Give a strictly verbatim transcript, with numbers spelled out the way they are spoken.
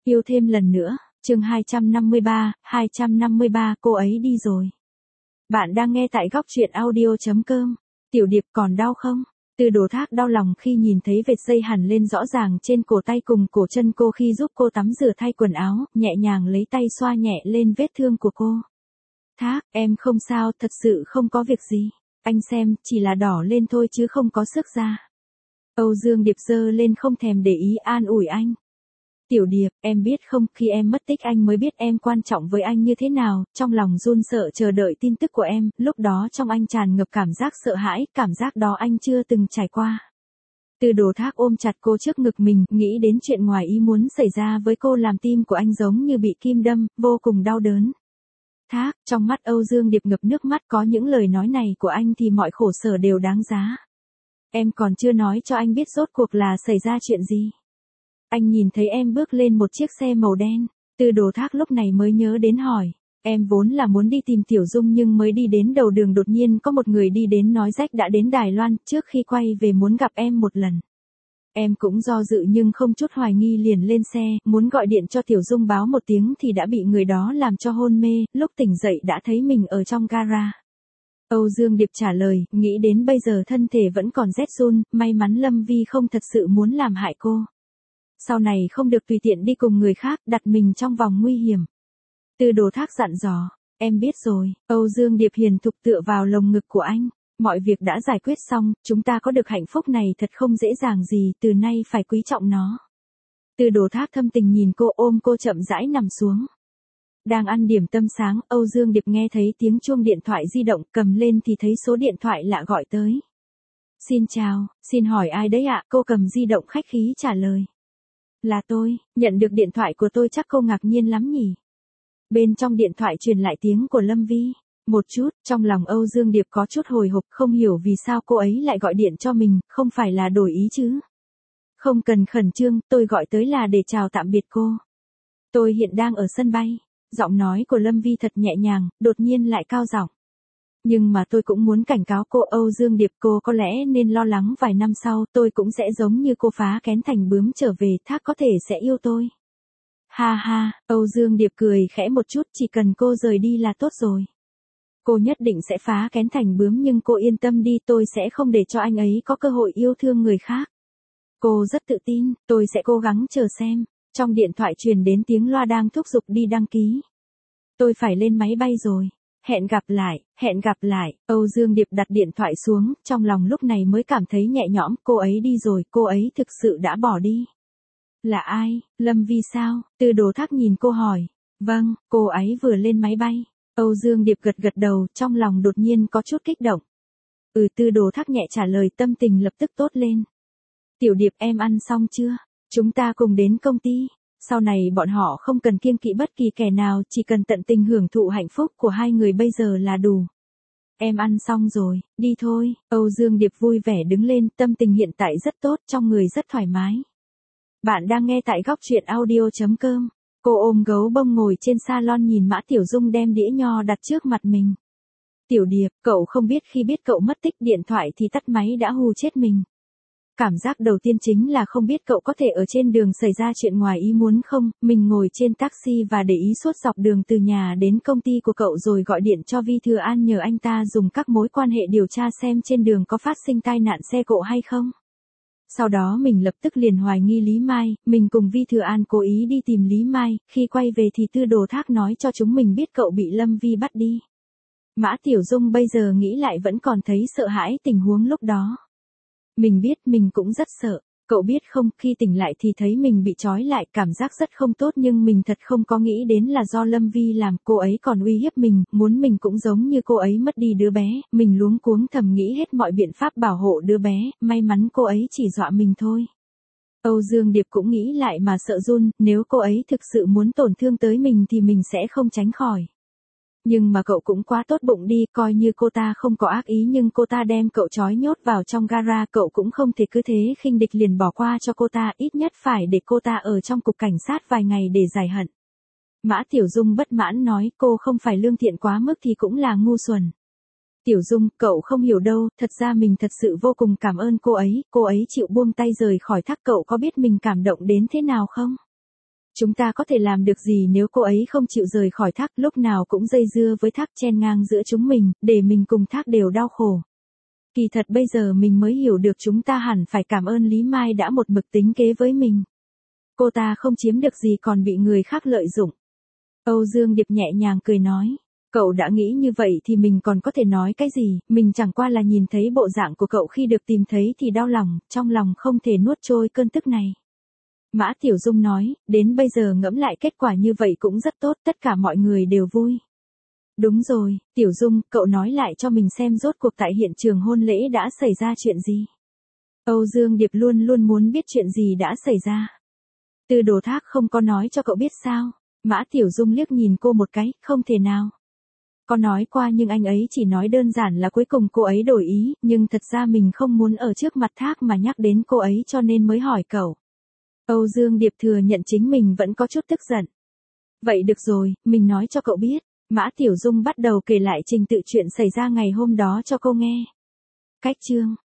Yêu thêm lần nữa, chương hai trăm năm mươi ba, hai trăm năm mươi ba cô ấy đi rồi. Bạn đang nghe tại góc truyện audio chấm com. Tiểu Điệp còn đau không? Từ Đồ Thác đau lòng khi nhìn thấy vệt dây hằn lên rõ ràng trên cổ tay cùng cổ chân cô khi giúp cô tắm rửa thay quần áo, nhẹ nhàng lấy tay xoa nhẹ lên vết thương của cô. Thác, em không sao, thật sự không có việc gì. Anh xem, chỉ là đỏ lên thôi chứ không có xước da. Âu Dương Điệp giơ lên không thèm để ý an ủi anh. Tiểu Điệp, em biết không, khi em mất tích anh mới biết em quan trọng với anh như thế nào, trong lòng run sợ chờ đợi tin tức của em, lúc đó trong anh tràn ngập cảm giác sợ hãi, cảm giác đó anh chưa từng trải qua. Từ Đồ Thác ôm chặt cô trước ngực mình, nghĩ đến chuyện ngoài ý muốn xảy ra với cô làm tim của anh giống như bị kim đâm, vô cùng đau đớn. Thác, trong mắt Âu Dương Điệp ngập nước mắt, có những lời nói này của anh thì mọi khổ sở đều đáng giá. Em còn chưa nói cho anh biết rốt cuộc là xảy ra chuyện gì. Anh nhìn thấy em bước lên một chiếc xe màu đen, Từ Đồ Thác lúc này mới nhớ đến hỏi. Em vốn là muốn đi tìm Tiểu Dung nhưng mới đi đến đầu đường đột nhiên có một người đi đến nói rách đã đến Đài Loan, trước khi quay về muốn gặp em một lần. Em cũng do dự nhưng không chút hoài nghi liền lên xe, muốn gọi điện cho Tiểu Dung báo một tiếng thì đã bị người đó làm cho hôn mê, lúc tỉnh dậy đã thấy mình ở trong gara. Âu Dương Điệp trả lời, nghĩ đến bây giờ thân thể vẫn còn rét run, may mắn Lâm Vi không thật sự muốn làm hại cô. Sau này không được tùy tiện đi cùng người khác, đặt mình trong vòng nguy hiểm. Từ Đồ Thác dặn dò, em biết rồi. Âu Dương Điệp hiền thục tựa vào lồng ngực của anh. Mọi việc đã giải quyết xong, chúng ta có được hạnh phúc này thật không dễ dàng gì, từ nay phải quý trọng nó. Từ Đồ Thác thâm tình nhìn cô, ôm cô chậm rãi nằm xuống. Đang ăn điểm tâm sáng, Âu Dương Điệp nghe thấy tiếng chuông điện thoại di động, cầm lên thì thấy số điện thoại lạ gọi tới. Xin chào, xin hỏi ai đấy ạ? Cô cầm di động khách khí trả lời. Là tôi, nhận được điện thoại của tôi chắc cô ngạc nhiên lắm nhỉ? Bên trong điện thoại truyền lại tiếng của Lâm Vi. Một chút, trong lòng Âu Dương Điệp có chút hồi hộp, không hiểu vì sao cô ấy lại gọi điện cho mình, không phải là đổi ý chứ. Không cần khẩn trương, tôi gọi tới là để chào tạm biệt cô. Tôi hiện đang ở sân bay. Giọng nói của Lâm Vi thật nhẹ nhàng, đột nhiên lại cao giọng. Nhưng mà tôi cũng muốn cảnh cáo cô Âu Dương Điệp, cô có lẽ nên lo lắng vài năm sau tôi cũng sẽ giống như cô phá kén thành bướm trở về, Thác có thể sẽ yêu tôi. Ha ha, Âu Dương Điệp cười khẽ một chút, chỉ cần cô rời đi là tốt rồi. Cô nhất định sẽ phá kén thành bướm nhưng cô yên tâm đi, tôi sẽ không để cho anh ấy có cơ hội yêu thương người khác. Cô rất tự tin, tôi sẽ cố gắng chờ xem. Trong điện thoại truyền đến tiếng loa đang thúc giục đi đăng ký. Tôi phải lên máy bay rồi. Hẹn gặp lại, hẹn gặp lại. Âu Dương Điệp đặt điện thoại xuống, trong lòng lúc này mới cảm thấy nhẹ nhõm, cô ấy đi rồi, cô ấy thực sự đã bỏ đi. Là ai? Lâm Vi sao? Từ Đồ Thác nhìn cô hỏi. Vâng, cô ấy vừa lên máy bay. Âu Dương Điệp gật gật đầu, trong lòng đột nhiên có chút kích động. Ừ, Từ Đồ Thác nhẹ trả lời, tâm tình lập tức tốt lên. Tiểu Điệp, em ăn xong chưa? Chúng ta cùng đến công ty. Sau này bọn họ không cần kiêng kỵ bất kỳ kẻ nào, chỉ cần tận tình hưởng thụ hạnh phúc của hai người bây giờ là đủ. Em ăn xong rồi, đi thôi. Âu Dương Điệp vui vẻ đứng lên, tâm tình hiện tại rất tốt, trong người rất thoải mái. Bạn đang nghe tại góc truyện audio chấm com. Cô ôm gấu bông ngồi trên salon nhìn Mã Tiểu Dung đem đĩa nho đặt trước mặt mình. Tiểu Điệp, cậu không biết khi biết cậu mất tích điện thoại thì tắt máy đã hù chết mình. Cảm giác đầu tiên chính là không biết cậu có thể ở trên đường xảy ra chuyện ngoài ý muốn không, mình ngồi trên taxi và để ý suốt dọc đường từ nhà đến công ty của cậu rồi gọi điện cho Vi Thừa An nhờ anh ta dùng các mối quan hệ điều tra xem trên đường có phát sinh tai nạn xe cộ hay không. Sau đó mình lập tức liền hoài nghi Lý Mai, mình cùng Vi Thừa An cố ý đi tìm Lý Mai, khi quay về thì Từ Đồ Thác nói cho chúng mình biết cậu bị Lâm Vi bắt đi. Mã Tiểu Dung bây giờ nghĩ lại vẫn còn thấy sợ hãi tình huống lúc đó. Mình biết mình cũng rất sợ, cậu biết không, khi tỉnh lại thì thấy mình bị trói lại, cảm giác rất không tốt nhưng mình thật không có nghĩ đến là do Lâm Vi làm, cô ấy còn uy hiếp mình, muốn mình cũng giống như cô ấy mất đi đứa bé, mình luống cuống thầm nghĩ hết mọi biện pháp bảo hộ đứa bé, may mắn cô ấy chỉ dọa mình thôi. Âu Dương Điệp cũng nghĩ lại mà sợ run, nếu cô ấy thực sự muốn tổn thương tới mình thì mình sẽ không tránh khỏi. Nhưng mà cậu cũng quá tốt bụng đi, coi như cô ta không có ác ý nhưng cô ta đem cậu trói nhốt vào trong gara, cậu cũng không thể cứ thế khinh địch liền bỏ qua cho cô ta, ít nhất phải để cô ta ở trong cục cảnh sát vài ngày để giải hận. Mã Tiểu Dung bất mãn nói, cô không phải lương thiện quá mức thì cũng là ngu xuẩn. Tiểu Dung, cậu không hiểu đâu, thật ra mình thật sự vô cùng cảm ơn cô ấy, cô ấy chịu buông tay rời khỏi Thác, cậu có biết mình cảm động đến thế nào không? Chúng ta có thể làm được gì nếu cô ấy không chịu rời khỏi Thác, lúc nào cũng dây dưa với Thác, chen ngang giữa chúng mình, để mình cùng Thác đều đau khổ. Kỳ thật bây giờ mình mới hiểu được chúng ta hẳn phải cảm ơn Lý Mai đã một mực tính kế với mình. Cô ta không chiếm được gì còn bị người khác lợi dụng. Âu Dương Điệp nhẹ nhàng cười nói. Cậu đã nghĩ như vậy thì mình còn có thể nói cái gì, mình chẳng qua là nhìn thấy bộ dạng của cậu khi được tìm thấy thì đau lòng, trong lòng không thể nuốt trôi cơn tức này. Mã Tiểu Dung nói, đến bây giờ ngẫm lại kết quả như vậy cũng rất tốt, tất cả mọi người đều vui. Đúng rồi, Tiểu Dung, cậu nói lại cho mình xem rốt cuộc tại hiện trường hôn lễ đã xảy ra chuyện gì. Âu Dương Điệp luôn luôn muốn biết chuyện gì đã xảy ra. Từ Đồ Thác không có nói cho cậu biết sao? Mã Tiểu Dung liếc nhìn cô một cái, không thể nào. Có nói qua nhưng anh ấy chỉ nói đơn giản là cuối cùng cô ấy đổi ý, nhưng thật ra mình không muốn ở trước mặt Thác mà nhắc đến cô ấy cho nên mới hỏi cậu. Âu Dương Điệp thừa nhận chính mình vẫn có chút tức giận. Vậy được rồi, mình nói cho cậu biết. Mã Tiểu Dung bắt đầu kể lại trình tự chuyện xảy ra ngày hôm đó cho cô nghe. Cách chương